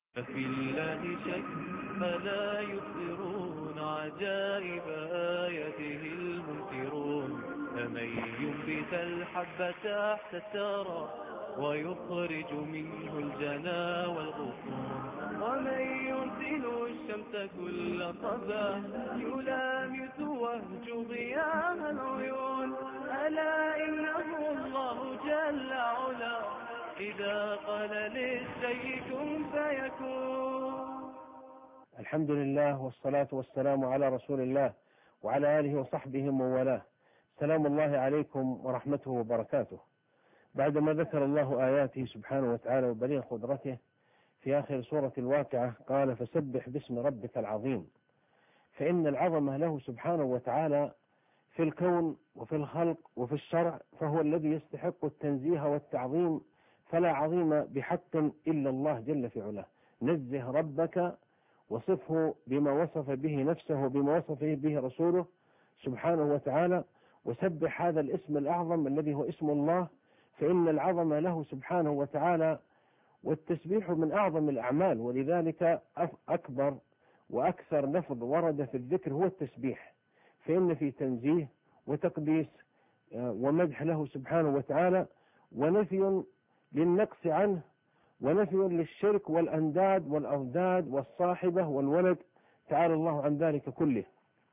ففي الله شك فلا يبصرون عجائب آياته المنكرون. فمن ينبت الحب تحت الثرى ويخرج منه الجنا والغصون، ومن يرسل الشمس كل صباح يلامس وهج ضياء العيون. ألا إنه الله جل علا إذا قال للشيء كن فيكون. الحمد لله والصلاة والسلام على رسول الله وعلى آله وصحبه ومن والاه. سلام الله عليكم ورحمته وبركاته. بعدما ذكر الله آياته سبحانه وتعالى وبليغ قدرته في آخر سورة الواقعة قال: فسبح باسم ربك العظيم. فإن العظمة له سبحانه وتعالى في الكون وفي الخلق وفي الشرع، فهو الذي يستحق التنزيه والتعظيم، فلا عظيم بحق إلا الله جل في علاه. نزه ربك وصفه بما وصف به نفسه وبما وصف به رسوله سبحانه وتعالى، وسبح هذا الاسم الأعظم الذي هو اسم الله، فإن العظمة له سبحانه وتعالى، والتسبيح من أعظم الأعمال، ولذلك أكبر وأكثر لفظ ورد في الذكر هو التسبيح، فإن في تنزيه وتقديس ومدح له سبحانه وتعالى، ونفي للنقص عنه، ونفي للشرك والأنداد والأضداد والصاحبة والولد، تعالى الله عن ذلك كله.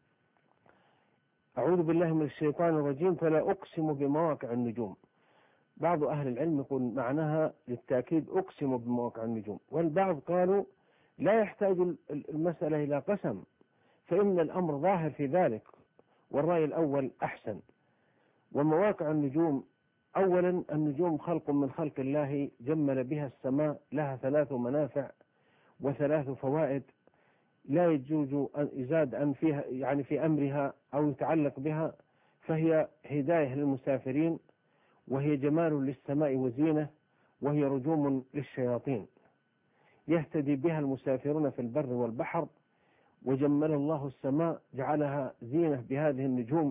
أعوذ بالله من الشيطان الرجيم. فلا أقسم بمواقع النجوم. بعض أهل العلم يقول معناها للتأكيد أقسم بمواقع النجوم، والبعض قالوا لا يحتاج المسألة إلى قسم، فإن الأمر ظاهر في ذلك، والرأي الأول أحسن. ومواقع النجوم، أولا النجوم خلق من خلق الله جمل بها السماء، لها 3 منافع و3 فوائد لا يجوز أن يزاد أن فيها، يعني في أمرها أو يتعلق بها، فهي هداية للمسافرين، وهي جمال للسماء وزينة، وهي رجوم للشياطين يهتدي بها المسافرون في البر والبحر. وجمل الله السماء، جعلها زينة بهذه النجوم،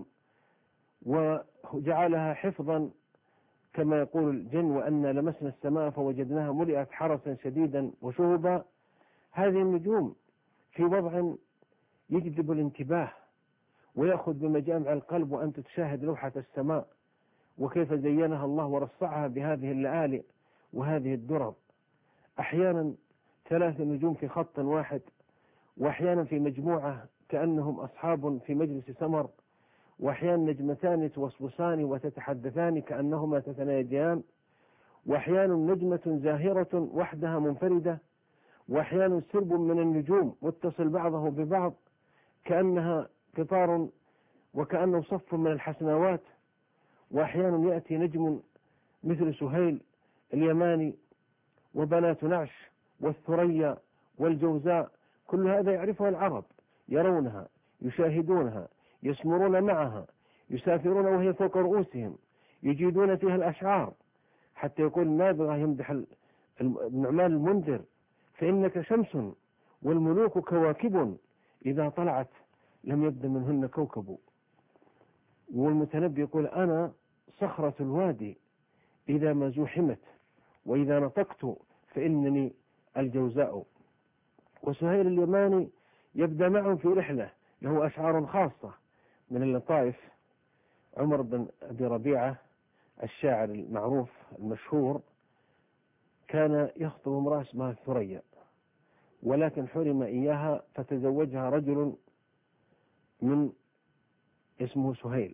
وجعلها حفظا كما يقول الجن: وأن لمسنا السماء فوجدناها ملئت حرسا شديدا وشهبا. هذه النجوم في وضع يجذب الانتباه ويأخذ بمجامع القلب، وأنت تشاهد لوحة السماء وكيف زينها الله ورصعها بهذه اللآلئ وهذه الدرر، أحيانا 3 نجوم في خط واحد، وأحيانا في مجموعة كأنهم أصحاب في مجلس سمر، وأحيانا نجمتان توسوسان وتتحدثان كأنهما تتناجيان، وأحيانا نجمة زاهرة وحدها منفردة، وأحيانا سرب من النجوم متصل بعضه ببعض كأنها قطار وكأنه صف من الحسناوات، وأحيانا يأتي نجم مثل سهيل اليماني وبنات نعش والثريا والجوزاء، كل هذا يعرفها العرب، يرونها يشاهدونها يسمرون معها، يسافرون وهي فوق رؤوسهم، يجيدون فيها الأشعار، حتى يقول النابغة يمدح النعمان المنذر: فإنك شمس والملوك كواكب إذا طلعت لم يبد منهن كوكب. والمتنبي يقول: أنا صخرة الوادي إذا ما زوحمت، وإذا نطقت فإنني الجوزاء. وسهيل اليماني يبدأ معهم في رحلة له أشعار خاصة من اللطائف. عمر بن أبي ربيعة الشاعر المعروف المشهور كان يخطب امرأة اسمها الثريا، ولكن حرم إياها فتزوجها رجل من اسمه سهيل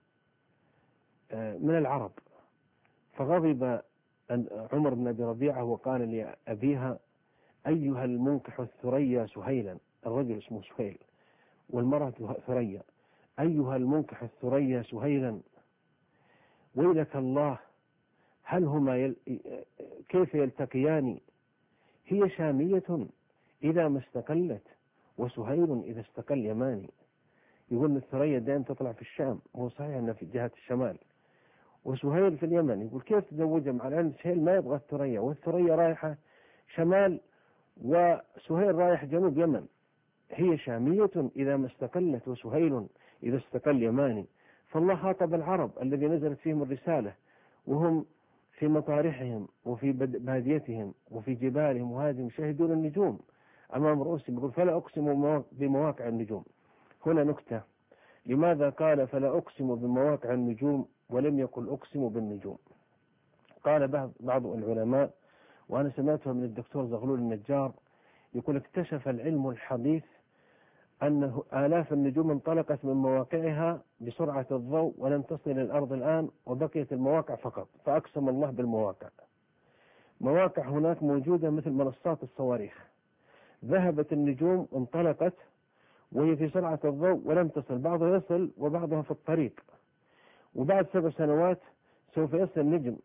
من العرب، فغضب عمر بن أبي ربيعة وقال لأبيها: أيها المنكح الثريا سهيلا، الرجل اسمه سهيل والمرأة ثريا، أيها المنكح الثريا سهيلا، ويلك الله، هل هما كيف يلتقيان؟ هي شامية إذا ما استقلت، وسهيل إذا استقل يماني. يقول الثريا دائما تطلع في الشام، هو صحيح أنها في جهة الشمال، وسهيل في اليمن. يقول كيف تزوجها مع العلم سهيل ما يبغى الثريا، والثريا رايحة شمال وسهيل رايح جنوب يمن. هي شامية إذا ما استقلت، وسهيل إذا استقل يماني. فالله خاطب العرب الذي نزلت فيهم الرسالة وهم في مطارحهم وفي باديتهم وفي جبالهم وهذه يشاهدون النجوم أمام رؤوسهم، يقول فلا أقسم بمواقع النجوم. هنا نكتة، لماذا قال فلا أقسم بمواقع النجوم ولم يقل أقسم بالنجوم؟ قال بعض العلماء، وأنا سمعتها من الدكتور زغلول النجار، يقول اكتشف العلم الحديث أن آلاف النجوم انطلقت من مواقعها بسرعة الضوء ولم تصل إلى الأرض الآن، وبقيت المواقع فقط، فأقسم الله بالمواقع. مواقع هناك موجودة مثل منصات الصواريخ، ذهبت النجوم انطلقت وهي في سرعة الضوء ولم تصل، بعضها يصل وبعضها في الطريق، وبعد 7 سنوات سوف يصل نجم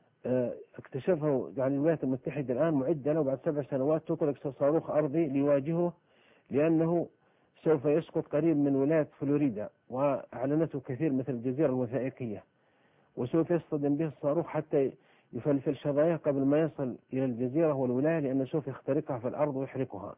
اكتشفه يعني الولايات المتحدة الآن معدة له، بعد 7 سنوات تطلق صاروخ أرضي ليواجهه، لأنه سوف يسقط قريب من ولاية فلوريدا، وأعلنته كثير مثل الجزيرة الوثائقية، وسوف يصطدم به الصاروخ حتى يفلفل شظاياه قبل ما يصل إلى الجزيرة والولاية، لأنه سوف يخترقها في الأرض ويحرقها.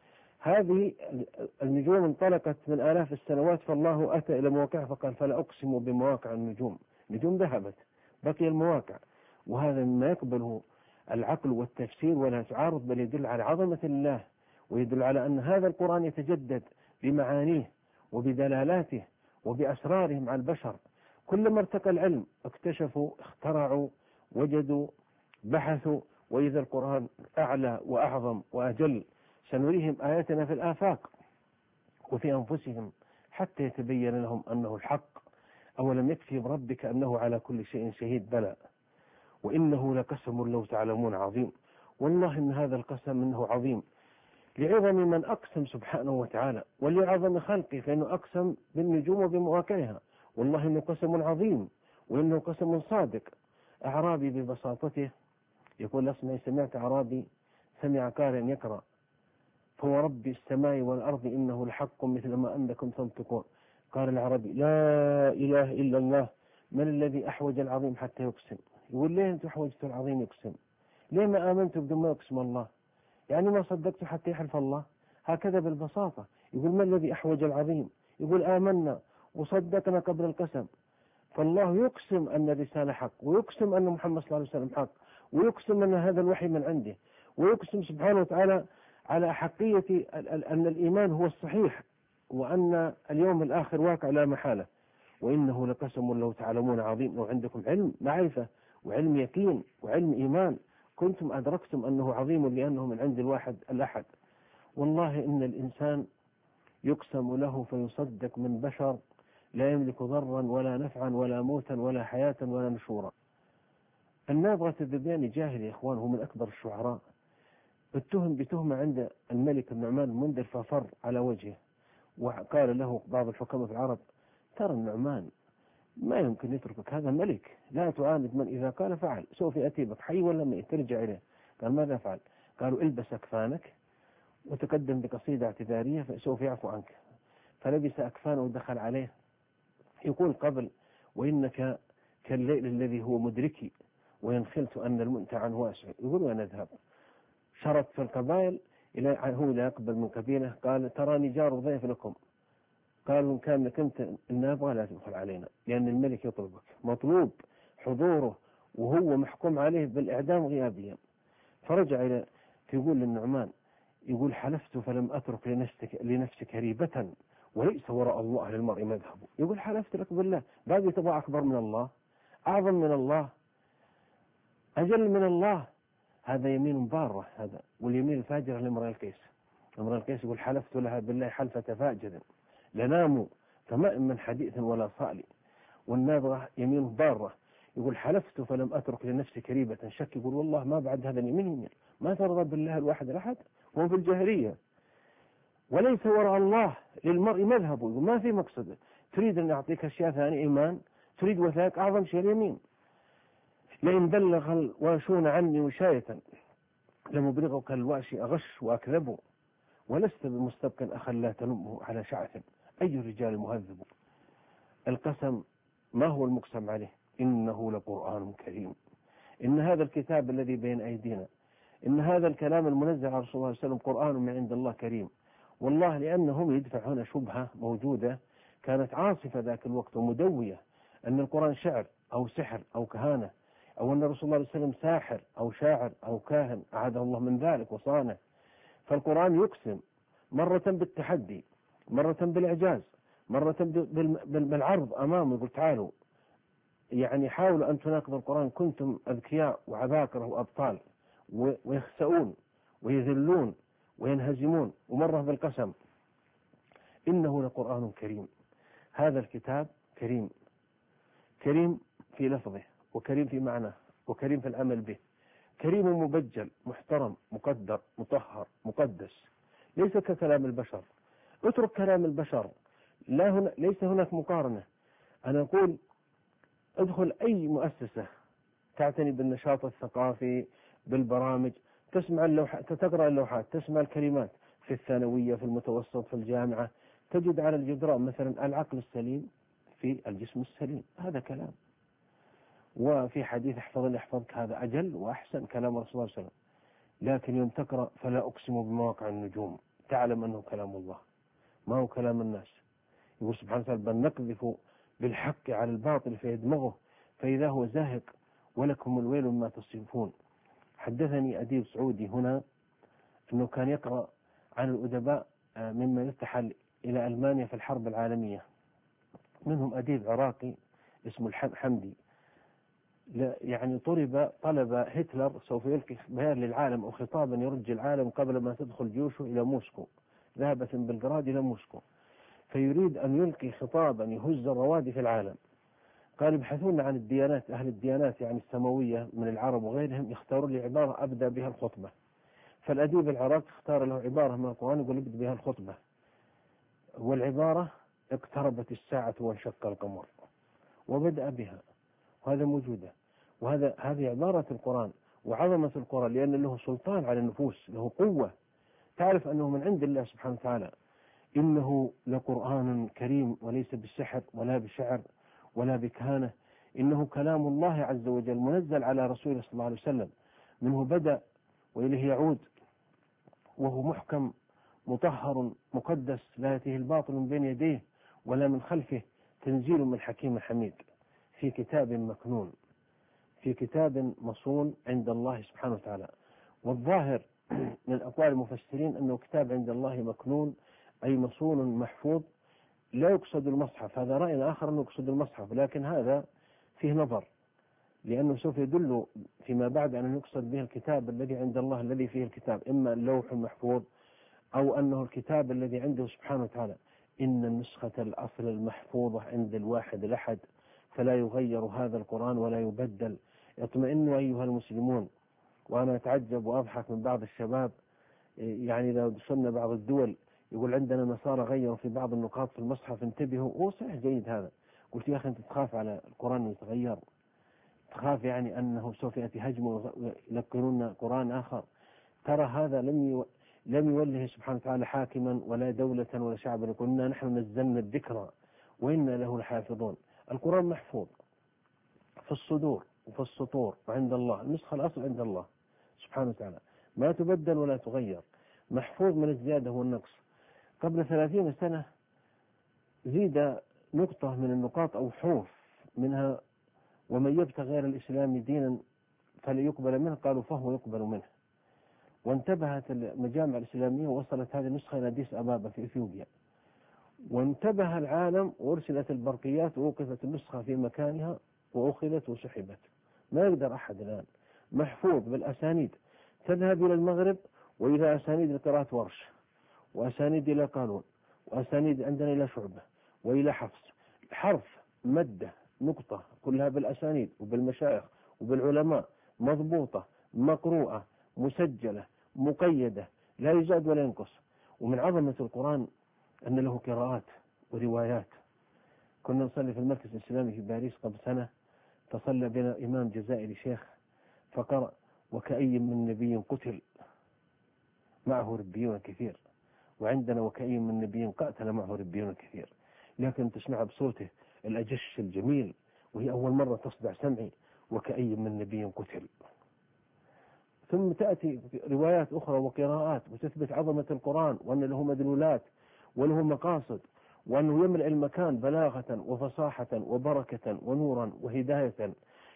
هذه النجوم انطلقت من آلاف السنوات، فالله أتى إلى مواقعها فقال فلا أقسم بمواقع النجوم. نجوم ذهبت، بقي المواقع، وهذا مما يقبله العقل والتفسير ولا تعارض، بل يدل على عظمة الله، ويدل على أن هذا القرآن يتجدد بمعانيه وبدلالاته وبأسراره مع البشر. كلما ارتقى العلم اكتشفوا، اخترعوا، وجدوا، بحثوا، وإذا القرآن أعلى وأعظم وأجل. سنريهم آياتنا في الآفاق وفي أنفسهم حتى يتبين لهم أنه الحق. أولم يكفي بربك أنه على كل شيء شهيد؟ بلى وإنه لقسم لو تعلمون عظيم. والله إن هذا القسم إنه عظيم لعظم من أقسم سبحانه وتعالى، ولعظم خلقه، فإنه أقسم بالنجوم وبمواقعها. والله إنه قسم عظيم، وإنه قسم صادق. أعرابي ببساطته يقول سمعت أعرابي سمع قارئا يقرأ فورب السماء والأرض إنه الحق مثل ما أنكم تنطقون. قال العربي لا إله إلا الله، من الذي أحوج العظيم حتى يقسم؟ يقول ليه أنت أحوجت العظيم يقسم؟ ليه ما آمنت بدون ما يقسم الله؟ يعني ما صدقت حتى يحلف الله؟ هكذا بالبساطة. يقول ما الذي أحوج العظيم؟ يقول آمنا وصدقنا قبل القسم. فالله يقسم أن الرسالة حق، ويقسم أن محمد صلى الله عليه وسلم حق، ويقسم أن هذا الوحي من عنده، ويقسم سبحانه وتعالى على حقية أن الإيمان هو الصحيح، وأن اليوم الآخر واقع لا محالة. وإنه لقسم لو تعلمون عظيم. لو عندكم علم معرفة وعلم يقين وعلم إيمان كنتم أدركتم أنه عظيم، لأنه من عند الواحد الأحد. والله إن الإنسان يقسم له فيصدق من بشر لا يملك ضرا ولا نفعا ولا موتا ولا حياة ولا نشورا. النابغة الذبياني جاهل يا إخوان، هو من أكبر الشعراء، اتهم بتهمة عند الملك النعمان المنذر ففر على وجهه، وقال له بعض الحكماء في العرب ترى النعمان ما يمكن يتركك، هذا ملك، لا تعاند من إذا قال فعل، سوف يأتي بك حي ولا ميت ترجع إليه. قال ماذا فعل؟ قالوا البس أكفانك وتقدم بقصيدة اعتذارية فسوف يعفو عنك. فلبس أكفانه ودخل عليه، يقول قبل وإنك كالليل الذي هو مدركي وإن خلت أن المنتع عنه واسع. يقول وين أذهب؟ شرط في القبائل هو لا يقبل من قبيلة، قال تراني جار ضيف لكم. قالوا إن كان كنت النابغة لا تدخل علينا، لأن الملك يطلبك، مطلوب حضوره وهو محكوم عليه بالإعدام غيابيا. فرجع إلى يقول للنعمان، يقول حلفت فلم أترك لنفسك ريبة وليس وراء الله للمرء مذهب. يقول حلفت لك بالله، باقي تبغى أكبر من الله، أعظم من الله، أجل من الله؟ هذا يمين بارة هذا. واليمين الفاجرة لامرئ القيس. امرئ القيس يقول حلفت لها بالله حلفة فاجر لناموا فما من حديث ولا صالي. والنابغة يمين بارة، يقول حلفت فلم أترك لنفسك ريبة شك. يقول والله ما بعد هذا اليمين ما ترضى بالله الواحد الأحد. هو في الجاهلية وليس وراء الله للمرء مذهب. يقول ما في مقصد، تريد أن أعطيك أشياء ثانية إيمان، تريد وثائق، أعظم شيء اليمين. لئن بلغ الواشون عني وشاية لمبلغك الواشي أغش وأكذب ولست بمستبقٍ أخا لا تلمه على شعث أي الرجال مهذب. القسم ما هو المقسم عليه؟ إنه لقرآن كريم، إن هذا الكتاب الذي بين أيدينا، إن هذا الكلام المنزل على رسول الله صلى الله عليه وسلم قرآن من عند الله كريم. والله لأنهم يدفعون شبهة موجودة كانت عاصفة ذاك الوقت ومدوية، أن القرآن شعر أو سحر أو كهانة أو أن الرسول صلى الله عليه وسلم ساحر أو شاعر أو كاهن أعاذه الله من ذلك وصانه. فالقرآن يقسم مرة بالتحدي، مرة بالإعجاز، مرة بالعرض أمامه، يقول تعالوا يعني حاولوا أن تناقضوا القرآن، كنتم أذكياء وعباقرة وأبطال، ويخسؤون ويذلون وينهزمون. ومرة بالقسم إنه لقرآن كريم. هذا الكتاب كريم، كريم في لفظه، وكريم في معناه، وكريم في العمل به، كريم مبجل محترم مقدر مطهر مقدس، ليس ككلام البشر. اترك كلام البشر، ليس هناك مقارنة. أنا أقول ادخل أي مؤسسة تعتني بالنشاط الثقافي بالبرامج، تسمع اللوحات، تقرأ اللوحات، تسمع الكلمات في الثانوية في المتوسط في الجامعة، تجد على الجدران مثلا العقل السليم في الجسم السليم، هذا كلام. وفي حديث احفظني يحفظك، هذا أجل وأحسن كلام رسول الله صلى الله عليه وسلم. لكن يوم تقرأ فلا أقسم بمواقع النجوم، تعلم أنه كلام الله ما هو كلام الناس. يقول سبحانه وتعالى بل نقذف بالحق على الباطل فيدمغه فإذا هو زاهق ولكم الويل مما تصفون. حدثني أديب سعودي هنا أنه كان يقرأ عن الأدباء مما يرتحل إلى ألمانيا في الحرب العالمية، منهم أديب عراقي اسمه حمدي، يعني طلب هتلر سوف يلقي بيان للعالم أو خطابا يرجي العالم قبل ما تدخل جيوشه إلى موسكو، ذهبت من بلغراد إلى موسكو، فيريد أن يلقي خطابا يهز الرواد في العالم. قال يبحثون عن الديانات، أهل الديانات يعني السماوية من العرب وغيرهم، يختاروا لي عبارة أبدأ بها الخطبة. فالأديب العراقي اختار له عبارة من القرآن يقول ابدأ بها الخطبة، والعبارة اقتربت الساعة وانشق القمر، وبدأ بها، وهذا موجودة. هذه عبارة القرآن وعظمة القرآن، لأن له سلطان على النفوس، له قوة، تعرف أنه من عند الله سبحانه وتعالى. إنه لقرآن كريم وليس بالسحر ولا بشعر ولا بكهانة، إنه كلام الله عز وجل منزل على رسوله صلى الله عليه وسلم، منه بدأ وإليه يعود، وهو محكم مطهر مقدس، لا يأتيه الباطل من بين يديه ولا من خلفه، تنزيل من حكيم حميد، في كتاب مكنون، في كتاب مصون عند الله سبحانه وتعالى. والظاهر من أقوال المفسرين أنه كتاب عند الله مكنون أي مصون محفوظ، لا يقصد المصحف. هذا رأي آخر أنه يقصد المصحف، لكن هذا فيه نظر، لأنه سوف يدل فيما بعد أن يقصد به الكتاب الذي عند الله الذي فيه الكتاب، إما اللوح المحفوظ أو أنه الكتاب الذي عنده سبحانه وتعالى. إن النسخة الأصل المحفوظة عند الواحد الأحد، فلا يغير هذا القرآن ولا يبدل. اطمئنوا أيها المسلمون. وأنا أتعجب وأضحك من بعض الشباب، يعني لو دخلنا بعض الدول يقول عندنا نصارى غيروا في بعض النقاط في المصحف، انتبهوا. وصحيح جيد هذا. قلت يا أخي أنت تخاف على القرآن يتغير، تخاف يعني أنه سوف يأتي هجم ويلقنون قرآن آخر. ترى هذا لم يوله سبحانه وتعالى حاكما ولا دولة ولا شعبا، قلنا نحن نزلنا الذكر وإنا له لحافظون. القرآن محفوظ في الصدور وفي السطور وعند الله، النسخة الأصل عند الله سبحانه وتعالى، ما تبدل ولا تغير، محفوظ من الزيادة والنقص. قبل 30 سنة زيد نقطة من النقاط أو حروف منها: ومن يبتغي غير الإسلام دينا فليقبل منه، قالوا فهو يقبل منه. وانتبهت المجامع الإسلامية ووصلت هذه النسخة إلى أديس أبابا في إثيوبيا، وانتبه العالم وأرسلت البرقيات ووقفت النسخة في مكانها وأخذت وسحبت. ما يقدر أحد الآن، محفوظ بالأسانيد، تذهب إلى المغرب وإلى أسانيد لقراءة ورش، وأسانيد إلى قانون، وأسانيد عندنا إلى شعبة وإلى حفص، حرف مادة نقطة كلها بالأسانيد وبالمشايخ وبالعلماء، مضبوطة مقروءة مسجلة مقيدة، لا يزاد ولا ينقص. ومن عظمة القرآن أن له قراءات وروايات. كنا نصلي في المركز الإسلامي في باريس قبل سنة، تصلى بنا إمام جزائري شيخ فقرأ: وكأي من نبي قتل معه ربيون كثير، وعندنا وكأي من نبي قاتل معه ربيون كثير. لكن تسمعها بصوته الأجش الجميل، وهي أول مرة تصدع سمعي: وكأي من نبي قتل. ثم تأتي روايات أخرى وقراءات وتثبت عظمة القرآن، وأن له مدلولات وله مقاصد، وأنه يملأ المكان بلاغة وفصاحة وبركة ونورا وهداية.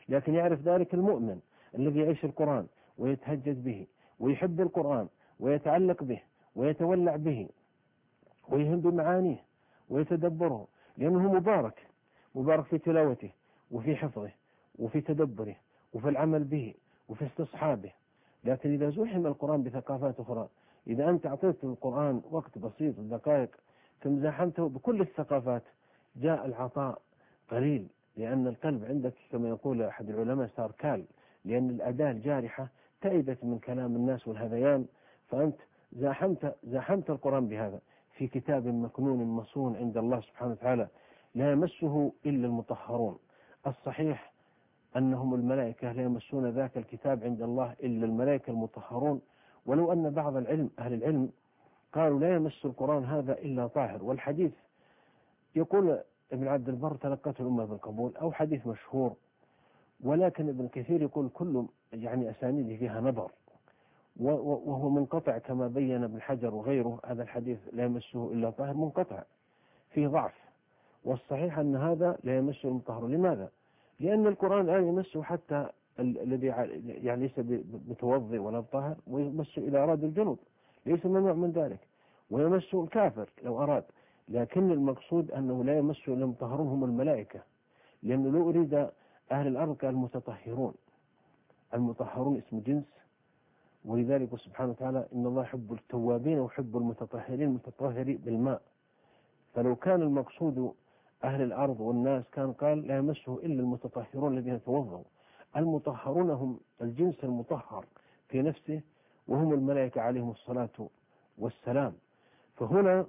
لكن يعرف ذلك المؤمن الذي يعيش القرآن ويتهجد به ويحب القرآن ويتعلق به ويتولع به ويهم بمعانيه ويتدبره، لأنه مبارك في تلاوته وفي حفظه وفي تدبره وفي العمل به وفي استصحابه. لكن إذا زوحم القرآن بثقافات أخرى، إذا أنت أعطيت القرآن وقت بسيط دقائق ثم زاحمته بكل الثقافات، جاء العطاء قليل، لأن القلب عندك كما يقول أحد العلماء صار كال، لأن الأداة الجارحة تعبت من كلام الناس والهذيان، فأنت زاحمت القرآن بهذا في كتاب مكنون مصون عند الله سبحانه وتعالى لا يمسه إلا المطهرون. الصحيح أنهم الملائكة لا يمسون ذاك الكتاب عند الله إلا الملائكة المطهرون، ولو أن بعض أهل العلم قالوا لا يمس القرآن هذا إلا طاهر. والحديث يقول ابن عبد البر تلقته الأمة بالقبول، أو حديث مشهور، ولكن ابن كثير يقول كل أسانيده فيها نظر، وهو منقطع كما بين ابن حجر وغيره. هذا الحديث لا يمسه إلا طاهر منقطع فيه ضعف، والصحيح أن هذا لا يمسه المطهر. لماذا؟ لأن القرآن لا يمسه حتى الذي ليس متوضئ ولا طاهر، ويمسه إذا أراد الجنوب، ليس ممنوع من ذلك، ويمسه الكافر لو أراد. لكن المقصود أنه لا يمسه إلا المطهرون هم الملائكة، لأنه لو أريد أهل الأرض كالمتطهرون. المطهرون اسم جنس، ولذلك سبحانه وتعالى إن الله يحب التوابين ويحب المتطهرين المتطهرين بالماء. فلو كان المقصود أهل الأرض والناس كان قال لا يمسه إلا المتطهرون الذين توضوا. المطهرون هم الجنس المطهر في نفسه، وهم الملائكة عليهم الصلاة والسلام. فهنا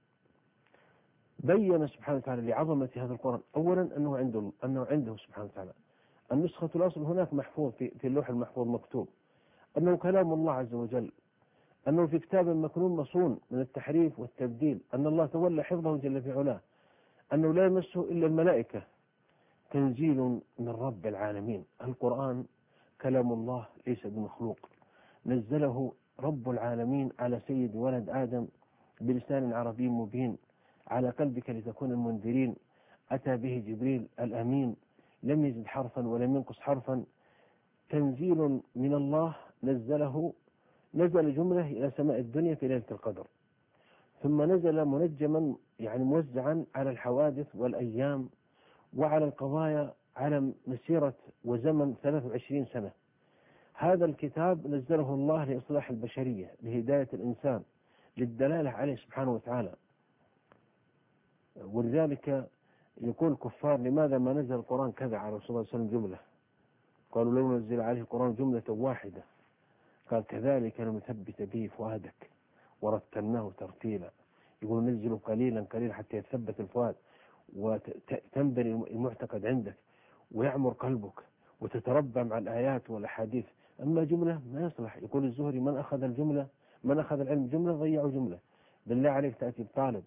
بين سبحانه وتعالى لعظمة هذا القرآن أولا أنه عنده سبحانه وتعالى النسخة الأصل هناك محفوظ في اللوح المحفوظ مكتوب أنه كلام الله عز وجل، أنه في كتاب مكنون مصون من التحريف والتبديل، أن الله تولى حفظه جل في علاه، أنه لا يمسه إلا الملائكة، تنزيل من رب العالمين. القرآن كلام الله ليس بمخلوق، نزله رب العالمين على سيد ولد آدم بلسان عربي مبين على قلبك لتكون المنذرين. أتى به جبريل الأمين، لم يزد حرفا ولم ينقص حرفا، تنزيل من الله نزل جملة إلى سماء الدنيا في ليلة القدر، ثم نزل منجما موزعا على الحوادث والأيام وعلى القضايا على مسيرة وزمن 23 سنة. هذا الكتاب نزله الله لإصلاح البشرية، لهداية الإنسان، للدلالة عليه سبحانه وتعالى. ولذلك يقول الكفار لماذا ما نزل القرآن كذا على رسول الله صلى الله عليه وسلم جملة؟ قالوا لو نزل عليه القرآن جملة واحدة. قال كذلك نثبت به فؤادك ورتلناه ترتيلا. يقول ننزل قليلا قليلا حتى يتثبت الفؤاد وتنبني المعتقد عندك ويعمر قلبك وتتربى مع الآيات والأحاديث. أما جملة ما يصلح. يقول الزهري من أخذ العلم جملة ضيعوا جملة. بالله عليك تأتي بطالب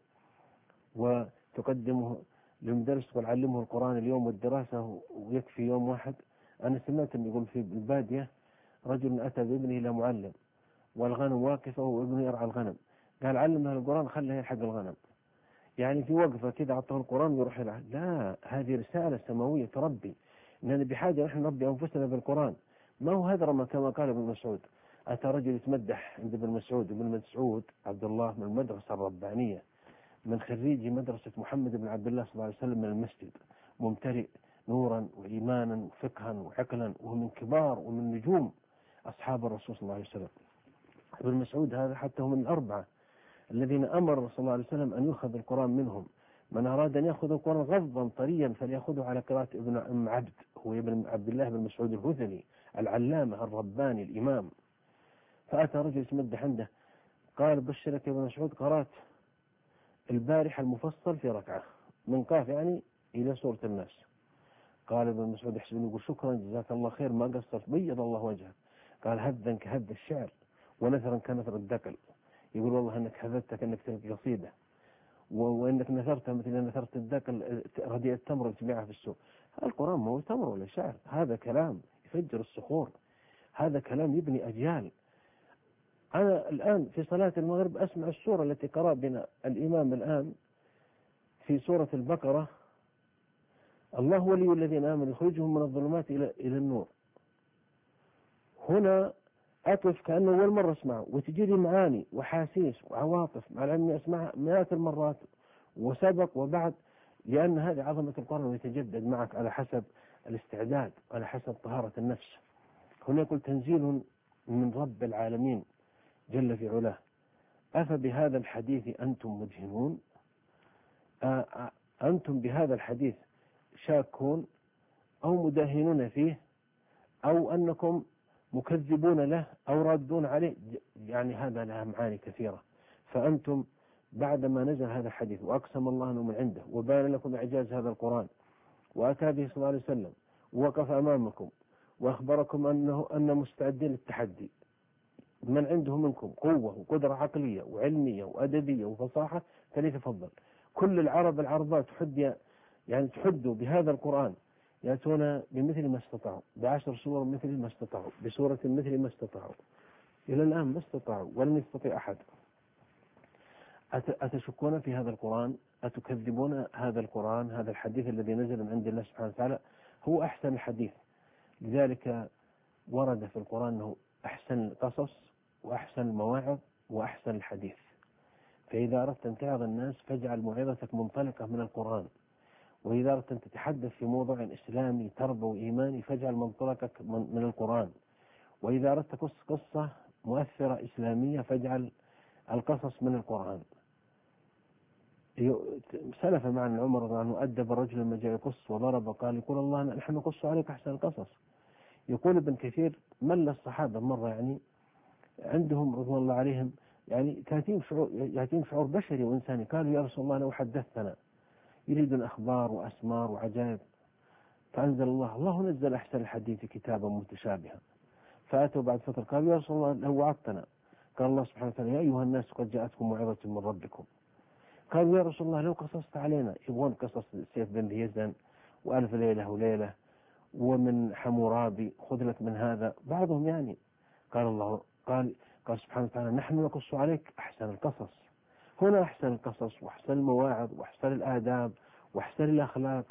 وتقدمه للمدرس تقول علمه القرآن اليوم والدراسة ويكفي يوم واحد. أنا سمعت أن يقول في البادية رجل أتى بابنه إلى معلم والغنم واقفة وابنه يرعى الغنم، قال علمه القرآن خليه يلحق الغنم. يعني في وقفة كده أعطاه القرآن ويروح يلعب. لا، هذه رسالة سماوية تربي، إننا بحاجة نحن نربي أنفسنا بالقرآن. ما هو هذرمة كما قال ابن مسعود. أتى رجل يتمدح عند ابن مسعود عبد الله من المدرسة الربانية، من خريجي مدرسة محمد بن عبد الله صلى الله عليه وسلم من المسجد، ممتلئ نورا وإيمانا وفقها وعقلا، ومن كبار ومن نجوم أصحاب الرسول صلى الله عليه وسلم. ابن مسعود هذا حتى هو من الأربعة الذين أمر صلى الله عليه وسلم أن يؤخذ القرآن منهم. من أراد أن يأخذ القرآن غضا طريا فليأخذه على قراءة ابن أم عبد، هو ابن عبد الله بن مسعود الهذلي العلامة الرباني الإمام. فأتى رجل يتمدح عنده قال بشرك يا ابن مسعود قرأت البارحة المفصل في ركعة من قاف إلى سورة الناس. قال ابن مسعود يحسبني يقول شكرا جزاك الله خير ما قصرت بيض الله وجهك. قال هذا كهذ الشعر ونثرا كنثر الدقل. يقول والله انك هذتك انك تلقي قصيده وانك نثرتها مثل نثرت الدقل رديء التمر وتبيعها في السوق. القرآن ما هو تمر ولا شعر، هذا كلام يفجر الصخور، هذا كلام يبني أجيال. أنا الآن في صلاة المغرب أسمع السورة التي قرأ بنا الإمام الآن في سورة البقرة الله ولي الذين آمنوا يخرجهم من الظلمات إلى النور. هنا أقف كأنه أول مرة أسمعه، وتجيلي معاني وحاسيس وعواطف مع العلم أسمعها مئات المرات وسبق وبعد، لأن هذه عظمة القرآن ويتجدد معك على حسب الاستعداد وعلى حسب طهارة النفس. هنا يقول تنزيل من رب العالمين جل في علاه، أفبهذا الحديث أنتم مدهنون؟ أنتم بهذا الحديث شاكون أو مداهنون فيه، أو أنكم مكذبون له أو رادون عليه؟ يعني هذا لها معاني كثيرة. فأنتم بعدما نزل هذا الحديث وأقسم الله أنه من عنده وبان لكم إعجاز هذا القرآن وأتى به صلى الله عليه وسلم ووقف أمامكم وأخبركم أن مستعدين للتحدي، من عنده منكم قوة وقدرة عقلية وعلمية وأدبية وفصاحة فليتفضل. كل العربات تحدوا بهذا القرآن، يأتون بمثل ما استطاعوا، ب10 سور مثل ما استطاعوا، بسورة مثل ما استطاعوا. إلى الآن ما استطاعوا ولم يستطيع أحد. أتشكون في هذا القرآن؟ أتكذبون هذا القرآن؟ هذا الحديث الذي نزل من عند الله سبحانه وتعالى هو أحسن الحديث، لذلك ورد في القرآن أنه أحسن القصص وأحسن المواعظ وأحسن الحديث. فإذا أردت أن تعظ الناس فاجعل موعظتك منطلقة من القرآن، وإذا أردت أن تتحدث في موضوع إسلامي تربوي إيماني فاجعل منطلقك من القرآن، وإذا أردت قصة مؤثرة إسلامية فاجعل القصص من القرآن. سلف معنا عمر رضي الله عنه أدب الرجل لما جاء يقص وضرب قال يقول الله نحن نقص عليك أحسن القصص. يقول ابن كثير مل الصحابة مرة عندهم رضي الله عليهم يأتيهم شعور بشري وإنساني، قالوا يا رسول الله لو حدثتنا، يريدون أخبار وأسمار وعجائب. فأنزل الله نزل أحسن الحديث كتابا متشابها. فأتوا بعد فترة قالوا يا رسول الله لو وعدتنا، قال الله سبحانه وتعالى يا أيها الناس قد جاءتكم موعظة من ربكم. قالوا يا رسول الله لو قصصت علينا، يبغون قصص سيف بن يزن وألف ليلة وليلة ومن حمورابي خذ لك من هذا بعضهم قال سبحانه وتعالى نحن نقص عليك أحسن القصص. هنا أحسن القصص وأحسن المواعظ وأحسن الآداب وأحسن الأخلاق.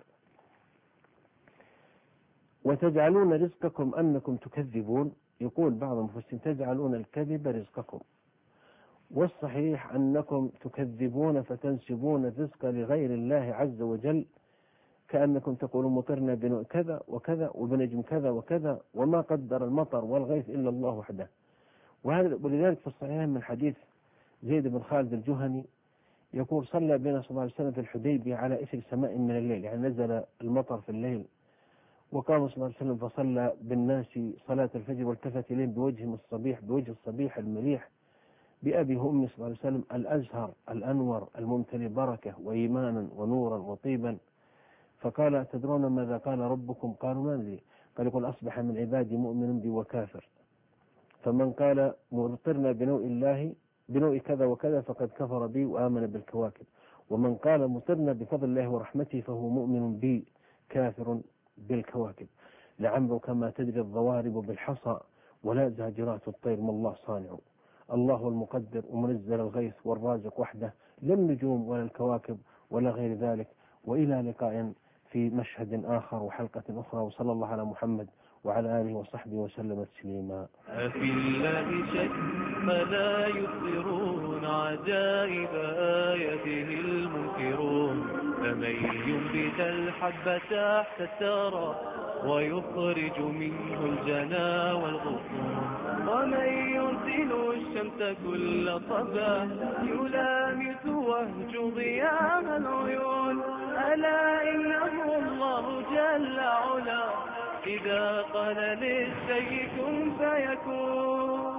وتجعلون رزقكم أنكم تكذبون، يقول بعض المفسرين تجعلون الكذب رزقكم، والصحيح أنكم تكذبون فتنسبون الرزق لغير الله عز وجل، كأنكم تقولون مطرنا بنوع كذا وكذا وبنجم كذا وكذا وما قدر المطر والغيث إلا الله وحده. ولذلك في الصحيحين من حديث زيد بن خالد الجهني يقول صلى بنا صلى الله عليه وسلم في الحديبية على إثر سماء من الليل، يعني نزل المطر في الليل، وقام صلى الله عليه وسلم فصلى بالناس صلاة الفجر والتفت إليهم بوجه الصبيح المليح بأبي وأمي صلى الله عليه وسلم الأزهر الأنور الممتلئ بركة وإيمانا ونورا وطيبا. فقال تدرون ماذا قال ربكم؟ قالوا ما ندري. قال يقول أصبح من عبادي مؤمن بي وكافر، فمن قال مطرنا بنوء كذا وكذا فقد كفر بي وآمن بالكواكب، ومن قال مطرنا بفضل الله ورحمته فهو مؤمن بي كافر بالكواكب. لعمرك كما تدري الضوارب بالحصى ولا زاجرات الطير ما الله صانع. الله المقدر ومنزل الغيث والرازق وحده، لا النجوم ولا الكواكب ولا غير ذلك. وإلى لقاء في مشهد آخر وحلقة أخرى، وصلى الله على محمد وعلى آله وصحبه وسلم تسليما. أفي الله شك فلا يبصرون عجائب آياته المنكرون، فمن ينبت الحب تحت الثرى ويخرج منه الجنا والغصون، ومن يرسل الشمس كل صباح يلامس وهج ضياء العيون، ألا إنه الله جل علا إذا قال للشيء كن فيكون.